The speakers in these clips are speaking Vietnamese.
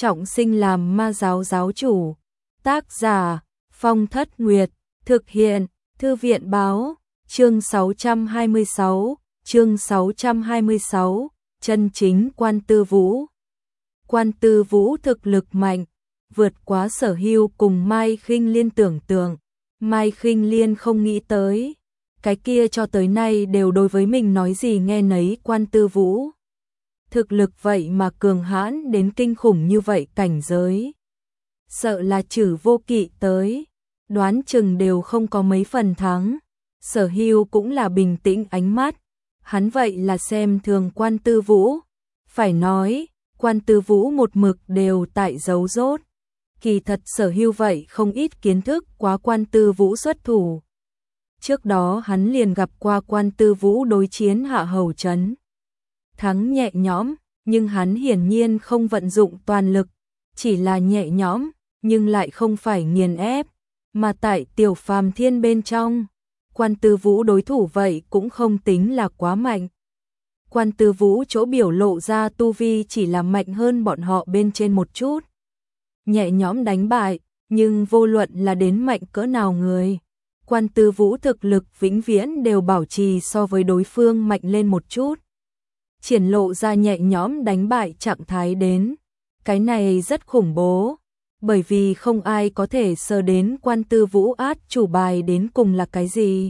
trọng sinh làm ma giáo giáo chủ. Tác giả Phong Thất Nguyệt, thực hiện Thư viện Báo. Chương 626, chân chính Quan Tư Vũ. Quan Tư Vũ thực lực mạnh, vượt quá Sở Hưu cùng Mai Khinh Liên tưởng tượng. Mai Khinh Liên không nghĩ tới, cái kia cho tới nay đều đối với mình nói gì nghe nấy. Quan Tư Vũ thực lực vậy mà cường hãn đến kinh khủng như vậy cảnh giới. Sợ là Trử Vô Kỵ tới, đoán chừng đều không có mấy phần thắng. Sở Hưu cũng là bình tĩnh ánh mắt, hắn vậy là xem thường Quan Tư Vũ. Phải nói, Quan Tư Vũ một mực đều tại giấu rốt. Kỳ thật Sở Hưu vậy không ít kiến thức quá Quan Tư Vũ xuất thủ. Trước đó hắn liền gặp qua Quan Tư Vũ đối chiến Hạ Hầu Trấn. Thắng nhẹ nhõm, nhưng hắn hiển nhiên không vận dụng toàn lực, chỉ là nhẹ nhõm, nhưng lại không phải nghiền ép, mà tại Tiểu Phàm Thiên bên trong, Quan Tư Vũ đối thủ vậy cũng không tính là quá mạnh. Quan Tư Vũ chỗ biểu lộ ra tu vi chỉ là mạnh hơn bọn họ bên trên một chút. Nhẹ nhõm đánh bại, nhưng vô luận là đến mạnh cỡ nào người, Quan Tư Vũ thực lực vĩnh viễn đều bảo trì so với đối phương mạnh lên một chút. Triển lộ ra nhẹ nhõm đánh bại trạng thái đến. Cái này rất khủng bố, bởi vì không ai có thể sờ đến Quan Tư Vũ át chủ bài đến cùng là cái gì.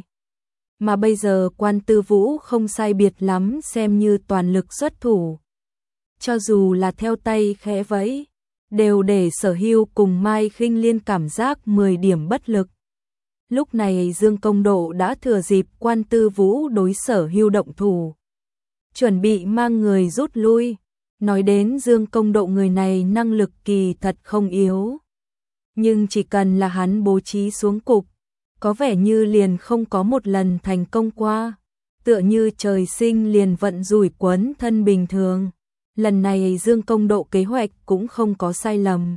Mà bây giờ Quan Tư Vũ không sai biệt lắm xem như toàn lực xuất thủ. Cho dù là theo tay khẽ vẫy, đều để Sở Hưu cùng Mai Khinh Liên cảm giác 10 điểm bất lực. Lúc này Dương Công Độ đã thừa dịp Quan Tư Vũ đối Sở Hưu động thủ, chuẩn bị mang người rút lui. Nói đến Dương Công Độ người này năng lực kỳ thật không yếu, nhưng chỉ cần là hắn bố trí xuống cục, có vẻ như liền không có một lần thành công qua, tựa như trời sinh liền vận rủi quấn thân bình thường. Lần này Dương Công Độ kế hoạch cũng không có sai lầm.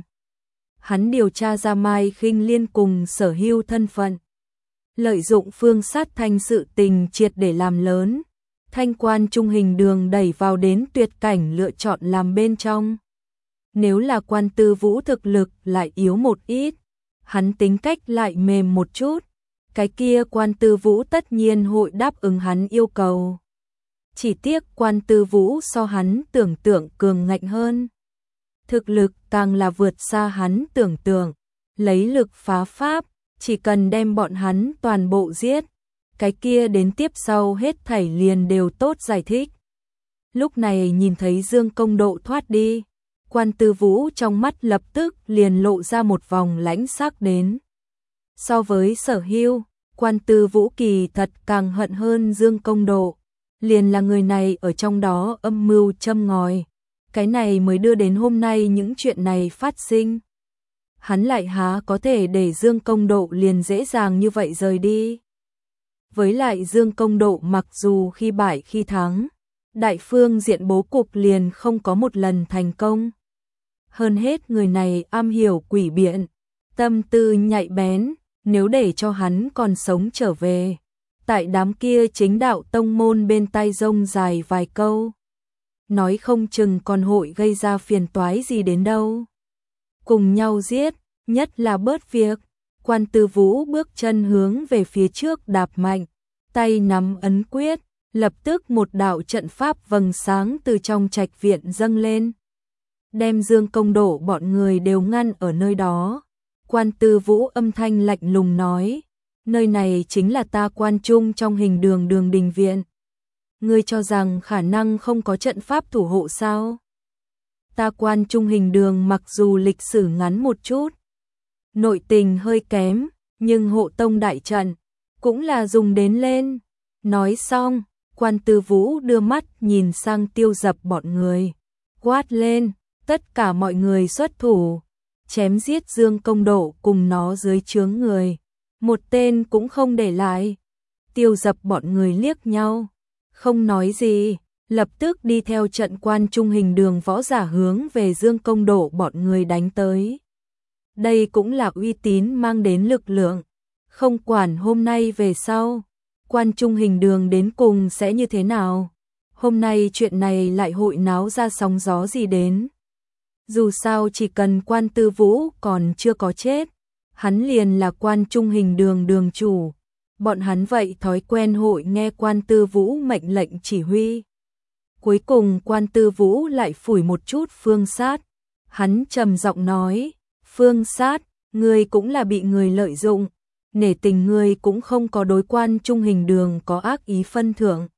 Hắn điều tra ra Mai Khinh Liên cùng Sở Hưu thân phận, lợi dụng Phương Sát Thanh sự tình triệt để làm lớn, Thanh Quan Trung Hình Đường đẩy vào đến tuyệt cảnh lựa chọn làm bên trong. Nếu là Quan Tư Vũ thực lực lại yếu một ít, hắn tính cách lại mềm một chút, cái kia Quan Tư Vũ tất nhiên hội đáp ứng hắn yêu cầu. Chỉ tiếc Quan Tư Vũ so hắn tưởng tượng cường ngạnh hơn. Thực lực càng là vượt xa hắn tưởng tượng, lấy lực phá pháp, chỉ cần đem bọn hắn toàn bộ giết, cái kia đến tiếp sau hết thảy liền đều tốt giải thích. Lúc này nhìn thấy Dương Công Độ thoát đi, Quan Tư Vũ trong mắt lập tức liền lộ ra một vòng lãnh sắc đến. So với Sở Hưu, Quan Tư Vũ kỳ thật càng hận hơn Dương Công Độ, liền là người này ở trong đó âm mưu châm ngòi, cái này mới đưa đến hôm nay những chuyện này phát sinh. Hắn lại há có thể để Dương Công Độ liền dễ dàng như vậy rời đi. Với lại Dương Công Độ mặc dù khi bại khi thắng, đại phương diện bố cục liền không có một lần thành công. Hơn hết người này am hiểu quỷ biện, tâm tư nhạy bén, nếu để cho hắn còn sống trở về, tại đám kia chính đạo tông môn bên tai rông dài vài câu, nói không chừng còn hội gây ra phiền toái gì đến đâu. Cùng nhau giết, nhất là bớt việc. Quan Tư Vũ bước chân hướng về phía trước đạp mạnh, tay nắm ấn quyết, lập tức một đạo trận pháp vầng sáng từ trong trạch viện dâng lên, đem Dương Công Độ bọn người đều ngăn ở nơi đó. Quan Tư Vũ âm thanh lạnh lùng nói, nơi này chính là ta Quan Trung trong Hình Đường Đường Đình Viện. Ngươi cho rằng khả năng không có trận pháp thủ hộ sao? Ta Quan Trung Hình Đường mặc dù lịch sử ngắn một chút, nội tình hơi kém, nhưng hộ tông đại trận cũng là dùng đến lên. Nói xong, Quan Tư Vũ đưa mắt nhìn sang Tiêu Dập bọn người, quát lên, tất cả mọi người xuất thủ, chém giết Dương Công Độ cùng nó dưới trướng người, một tên cũng không để lại. Tiêu Dập bọn người liếc nhau, không nói gì, lập tức đi theo trận Quan Trung Hình Đường võ giả hướng về Dương Công Độ bọn người đánh tới. Đây cũng là uy tín mang đến lực lượng, không quản hôm nay về sau, Quan Trung Hình Đường đến cùng sẽ như thế nào. Hôm nay chuyện này lại hội náo ra sóng gió gì đến. Dù sao chỉ cần Quan Tư Vũ còn chưa có chết, hắn liền là Quan Trung Hình Đường đường chủ. Bọn hắn vậy thói quen hội nghe Quan Tư Vũ mệnh lệnh chỉ huy. Cuối cùng Quan Tư Vũ lại phủi một chút Phương Sát. Hắn trầm giọng nói, Phương Sát, ngươi cũng là bị người lợi dụng, nể tình ngươi cũng không có đối Quan Trung Hình Đường có ác ý phân thưởng.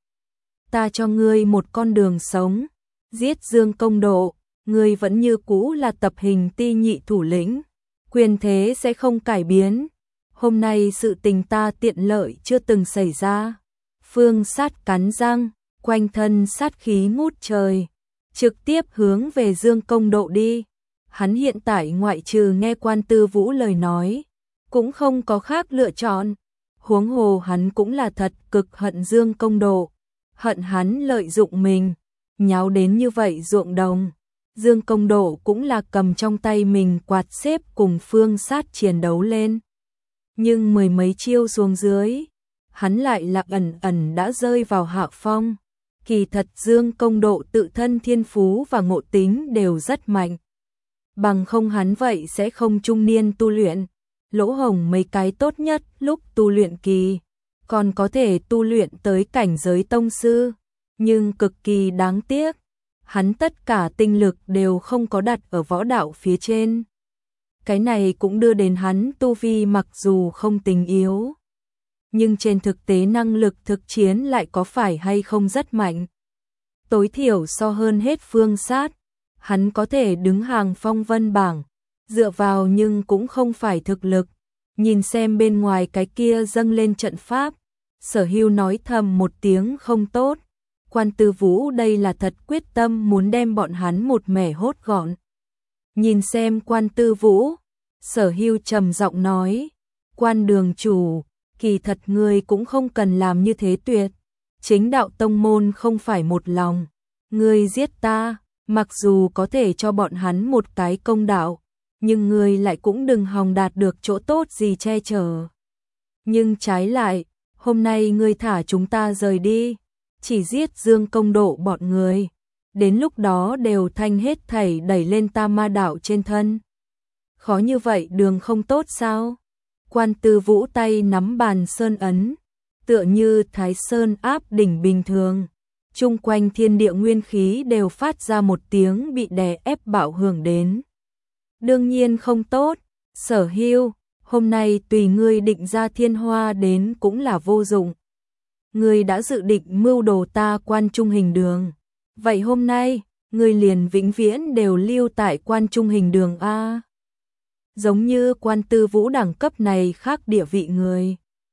Ta cho ngươi một con đường sống, giết Dương Công Độ, ngươi vẫn như cũ là Tập Hình Ti nhị thủ lĩnh, quyền thế sẽ không cải biến. Hôm nay sự tình ta tiện lợi chưa từng xảy ra. Phương Sát cắn răng, quanh thân sát khí ngút trời, trực tiếp hướng về Dương Công Độ đi. Hắn hiện tại ngoại trừ nghe Quan Tư Vũ lời nói, cũng không có khác lựa chọn. Huống hồ hắn cũng là thật cực hận Dương Công Độ, hận hắn lợi dụng mình, nháo đến như vậy ruộng đồng. Dương Công Độ cũng là cầm trong tay mình quạt xếp cùng Phương Sát chiến đấu lên. Nhưng mười mấy chiêu xuống dưới, hắn lại là ẩn ẩn đã rơi vào hạ phong. Kỳ thật Dương Công Độ tự thân thiên phú và ngộ tính đều rất mạnh. Bằng không hắn vậy sẽ không trung niên tu luyện. Lỗ hổng mấy cái tốt nhất lúc tu luyện kỳ, còn có thể tu luyện tới cảnh giới tông sư. Nhưng cực kỳ đáng tiếc, hắn tất cả tinh lực đều không có đặt ở võ đạo phía trên. Cái này cũng đưa đến hắn tu vi mặc dù không tính yếu, nhưng trên thực tế năng lực thực chiến lại có phải hay không rất mạnh. Tối thiểu so hơn hết Phương Sát, hắn có thể đứng hàng phong vân bảng, dựa vào nhưng cũng không phải thực lực. Nhìn xem bên ngoài cái kia dâng lên trận pháp, Sở Hưu nói thầm một tiếng không tốt. Quan Tư Vũ đây là thật quyết tâm muốn đem bọn hắn một mẻ hốt gọn. Nhìn xem Quan Tư Vũ, Sở Hưu trầm giọng nói, Quan đường chủ, kỳ thật ngươi cũng không cần làm như thế tuyệt. Chính đạo tông môn không phải một lòng. Ngươi giết ta, mặc dù có thể cho bọn hắn một cái công đạo, nhưng ngươi lại cũng đừng hòng đạt được chỗ tốt gì che chở. Nhưng trái lại, hôm nay ngươi thả chúng ta rời đi, chỉ giết Dương Công Độ bọn người. Đến lúc đó đều thanh hết thảy đẩy lên Tam Ma đạo trên thân. Khó như vậy đường không tốt sao? Quan Tư Vũ tay nắm bàn sơn ấn, tựa như Thái Sơn áp đỉnh bình thường. Chung quanh thiên địa nguyên khí đều phát ra một tiếng bị đè ép bạo hưởng đến. Đương nhiên không tốt, Sở Hưu, hôm nay tùy ngươi định ra thiên hoa đến cũng là vô dụng. Ngươi đã dự định mưu đồ ta Quan Trung Hình Đường. Vậy hôm nay, ngươi liền vĩnh viễn đều lưu tại Quan Trung Hình Đường a. Giống như Quan Tư Vũ đẳng cấp này khác địa vị người.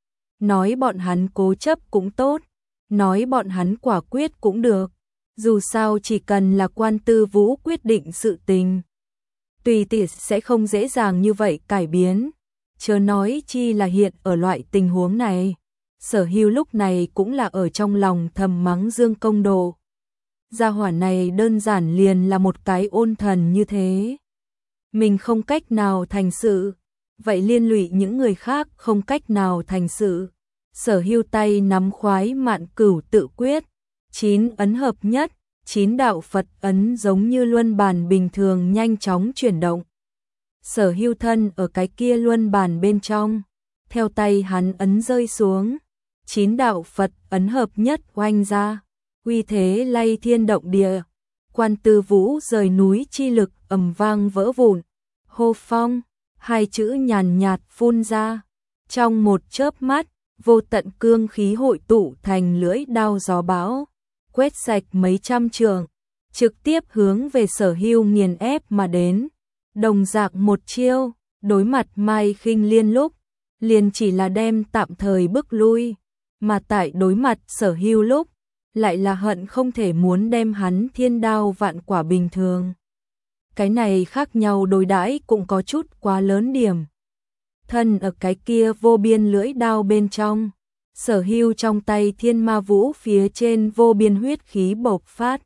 Nói bọn hắn cố chấp cũng tốt, nói bọn hắn quả quyết cũng được. Dù sao chỉ cần là Quan Tư Vũ quyết định sự tình, tùy tiện sẽ không dễ dàng như vậy cải biến. Chớ nói chi là hiện ở loại tình huống này. Sở Hưu lúc này cũng là ở trong lòng thầm mắng Dương Công Độ. Gia hỏa này đơn giản liền là một cái ôn thần như thế. Mình không cách nào thành sự, vậy liên lụy những người khác không cách nào thành sự. Sở Hưu tay nắm khoái mạn cửu tự quyết, 9 ấn hợp nhất, 9 đạo Phật ấn giống như luân bàn bình thường nhanh chóng chuyển động. Sở Hưu thân ở cái kia luân bàn bên trong, theo tay hắn ấn rơi xuống, 9 đạo Phật ấn hợp nhất oanh ra, uy thế lay thiên động địa. Quan Tư Vũ rời núi chi lực ầm vang vỡ vụn. Hô phong, hai chữ nhàn nhạt phun ra. Trong một chớp mắt, vô tận cương khí hội tụ thành lưỡi đao gió bão, quét sạch mấy trăm trường, trực tiếp hướng về Sở Hưu nghiền ép mà đến. Đồng dạng một chiêu, đối mặt Mai Khinh Liên lúc, liền chỉ là đem tạm thời bước lui, mà tại đối mặt Sở Hưu lúc, lại là hận không thể muốn đem hắn thiên đao vạn quả bình thường. Cái này khác nhau đối đãi cũng có chút quá lớn điểm. Thân ở cái kia vô biên lưỡi đao bên trong, Sở Hưu trong tay thiên ma vũ phía trên vô biên huyết khí bộc phát.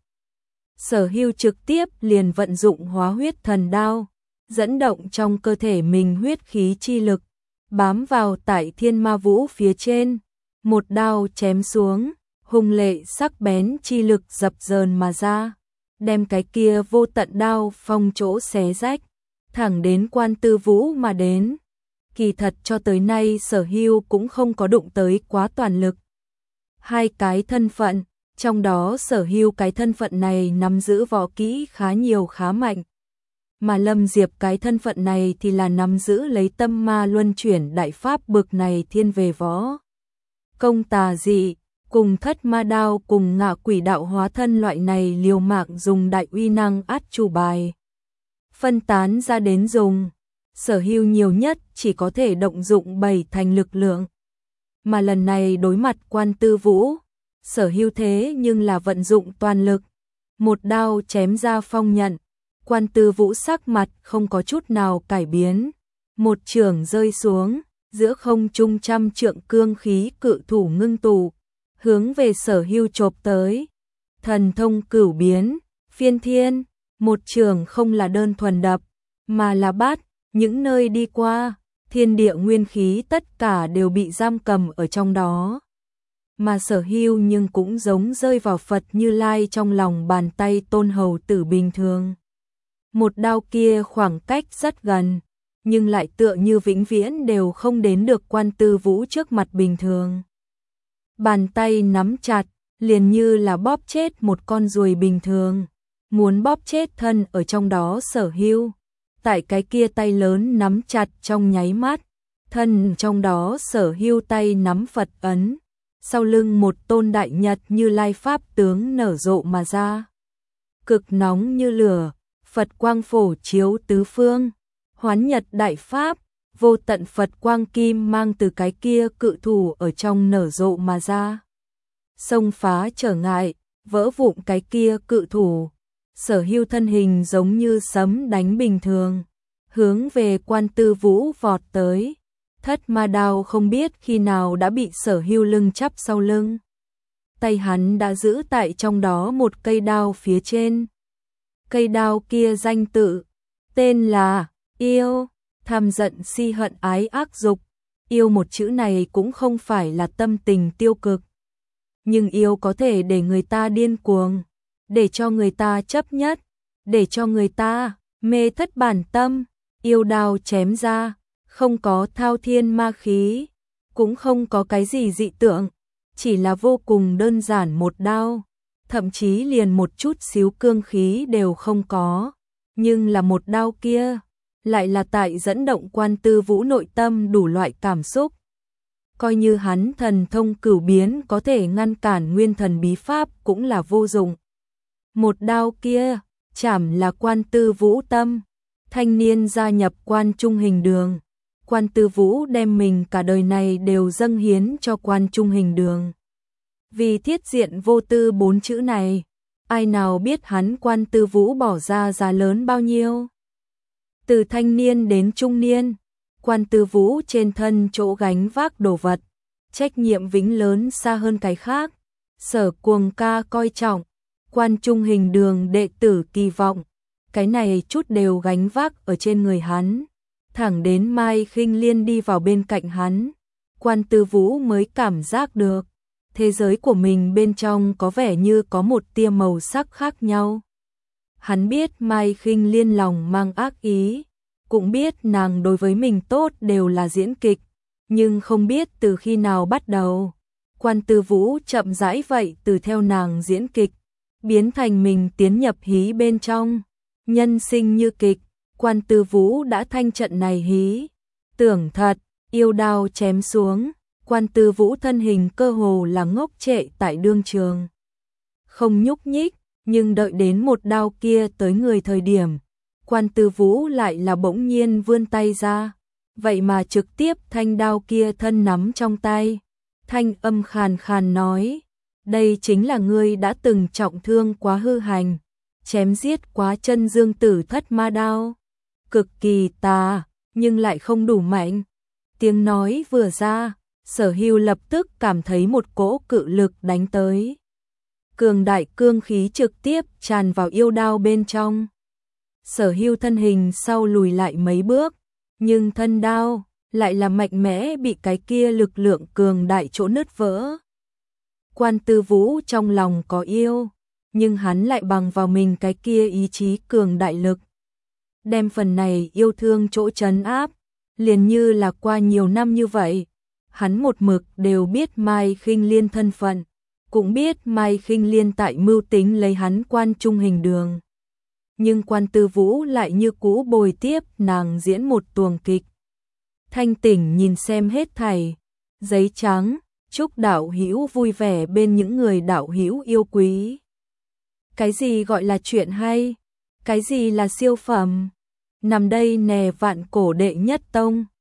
Sở Hưu trực tiếp liền vận dụng hóa huyết thần đao, dẫn động trong cơ thể mình huyết khí chi lực, bám vào tại thiên ma vũ phía trên, một đao chém xuống, hung lệ sắc bén chi lực dập dờn mà ra. đem cái kia vô tận đao phong chỗ xé rách, thẳng đến Quan Tư Vũ mà đến. Kỳ thật cho tới nay Sở Hưu cũng không có đụng tới quá toàn lực. Hai cái thân phận, trong đó Sở Hưu cái thân phận này nắm giữ võ kỹ khá nhiều khá mạnh. Mà Lâm Diệp cái thân phận này thì là nắm giữ lấy tâm ma luân chuyển đại pháp bực này thiên về võ công tà dị, cùng thất ma đao cùng ngạ quỷ đạo hóa thân loại này liều mạng dùng đại uy năng át chủ bài. Phân tán ra đến dùng, Sở Hưu nhiều nhất chỉ có thể động dụng 7 thành lực lượng. Mà lần này đối mặt Quan Tư Vũ, Sở Hưu thế nhưng là vận dụng toàn lực, một đao chém ra phong nhận. Quan Tư Vũ sắc mặt không có chút nào cải biến, một chưởng rơi xuống, giữa không trung trăm trượng cương khí cự thủ ngưng tụ, hướng về Sở Hưu chộp tới. Thần thông cửu biến, phiên thiên, một chưởng không là đơn thuần đập, mà là bắt, những nơi đi qua, thiên địa nguyên khí tất cả đều bị giam cầm ở trong đó. Mà Sở Hưu nhưng cũng giống rơi vào Phật Như Lai trong lòng bàn tay tôn hầu tử bình thường. Một đao kia khoảng cách rất gần, nhưng lại tựa như vĩnh viễn đều không đến được Quan Tư Vũ trước mặt bình thường. Bàn tay nắm chặt, liền như là bóp chết một con ruồi bình thường, muốn bóp chết thân ở trong đó Sở Hưu. Tại cái kia tay lớn nắm chặt trong nháy mắt, thân trong đó Sở Hưu tay nắm Phật ấn, sau lưng một tôn đại nhật Như Lai pháp tướng nở rộ mà ra. Cực nóng như lửa, Phật quang phổ chiếu tứ phương, hoán nhật đại pháp, vô tận Phật quang kim mang từ cái kia cự thủ ở trong nở rộ mà ra. Xông phá trở ngại, vỡ vụn cái kia cự thủ. Sở Hưu thân hình giống như sấm đánh bình thường, hướng về Quan Tư Vũ vọt tới. Thất ma đao không biết khi nào đã bị Sở Hưu lưng chắp sau lưng. Tay hắn đã giữ tại trong đó một cây đao phía trên. Cây đao kia danh tự, tên là yêu, tham giận si hận ái ác dục. Yêu một chữ này cũng không phải là tâm tình tiêu cực, nhưng yêu có thể để người ta điên cuồng, để cho người ta chấp nhất, để cho người ta mê thất bản tâm. Yêu đao chém ra, không có thao thiên ma khí, cũng không có cái gì dị tượng, chỉ là vô cùng đơn giản một đao, thậm chí liền một chút xíu cương khí đều không có, nhưng là một đao kia lại là tại dẫn động Quan Tư Vũ nội tâm đủ loại cảm xúc. Coi như hắn thần thông cửu biến có thể ngăn cản nguyên thần bí pháp cũng là vô dụng. Một đao kia chảm là Quan Tư Vũ tâm. Thanh niên gia nhập Quan Trung Hình Đường, Quan Tư Vũ đem mình cả đời này đều dâng hiến cho Quan Trung Hình Đường. Vì thiết diện vô tư 4 chữ này, ai nào biết hắn Quan Tư Vũ bỏ ra giá lớn bao nhiêu. Từ thanh niên đến trung niên, Quan Tư Vũ trên thân chỗ gánh vác đồ vật, trách nhiệm vĩnh lớn xa hơn cái khác. Sở Cuồng Ca coi trọng, Quan Trung Hình Đường đệ tử kỳ vọng, cái này chút đều gánh vác ở trên người hắn. Thẳng đến Mai Khinh Liên đi vào bên cạnh hắn, Quan Tư Vũ mới cảm giác được thế giới của mình bên trong có vẻ như có một tia màu sắc khác nhau. Hắn biết Mai Khinh Liên lòng mang ác ý, cũng biết nàng đối với mình tốt đều là diễn kịch, nhưng không biết từ khi nào bắt đầu, Quan Tư Vũ chậm rãi vậy từ theo nàng diễn kịch, biến thành mình tiến nhập hí bên trong. Nhân sinh như kịch, Quan Tư Vũ đã thanh trận này hí. Tưởng thật, yêu đao chém xuống, Quan Tư Vũ thân hình cơ hồ là ngốc trệ tại đương trường. Không nhúc nhích, nhưng đợi đến một đao kia tới người thời điểm, Quan Tư Vũ lại là bỗng nhiên vươn tay ra, vậy mà trực tiếp thanh đao kia thân nắm trong tay. Thanh âm khàn khàn nói, đây chính là ngươi đã từng trọng thương quá hư hành, chém giết quá chân dương tử thất ma đao, cực kỳ tà, nhưng lại không đủ mạnh. Tiếng nói vừa ra, Sở Hưu lập tức cảm thấy một cỗ cự lực đánh tới. Cường đại cương khí trực tiếp tràn vào yêu đao bên trong. Sở Hưu thân hình sau lùi lại mấy bước, nhưng thân đao lại là mạnh mẽ bị cái kia lực lượng cường đại chỗ nứt vỡ. Quan Tư Vũ trong lòng có yêu, nhưng hắn lại bằng vào mình cái kia ý chí cường đại lực. Đem phần này yêu thương chỗ trấn áp, liền như là qua nhiều năm như vậy, hắn một mực đều biết Mai Khinh Liên thân phận, cũng biết Mai Khinh Liên tại mưu tính lấy hắn Quan Trung Hình đường. Nhưng Quan Tư Vũ lại như cũ bồi tiếp nàng diễn một tuồng kịch. Thanh Tỉnh nhìn xem hết thảy, giấy trắng, chúc đạo hữu vui vẻ bên những người đạo hữu yêu quý. Cái gì gọi là chuyện hay? Cái gì là siêu phẩm? Nằm đây nè Vạn Cổ đệ nhất tông.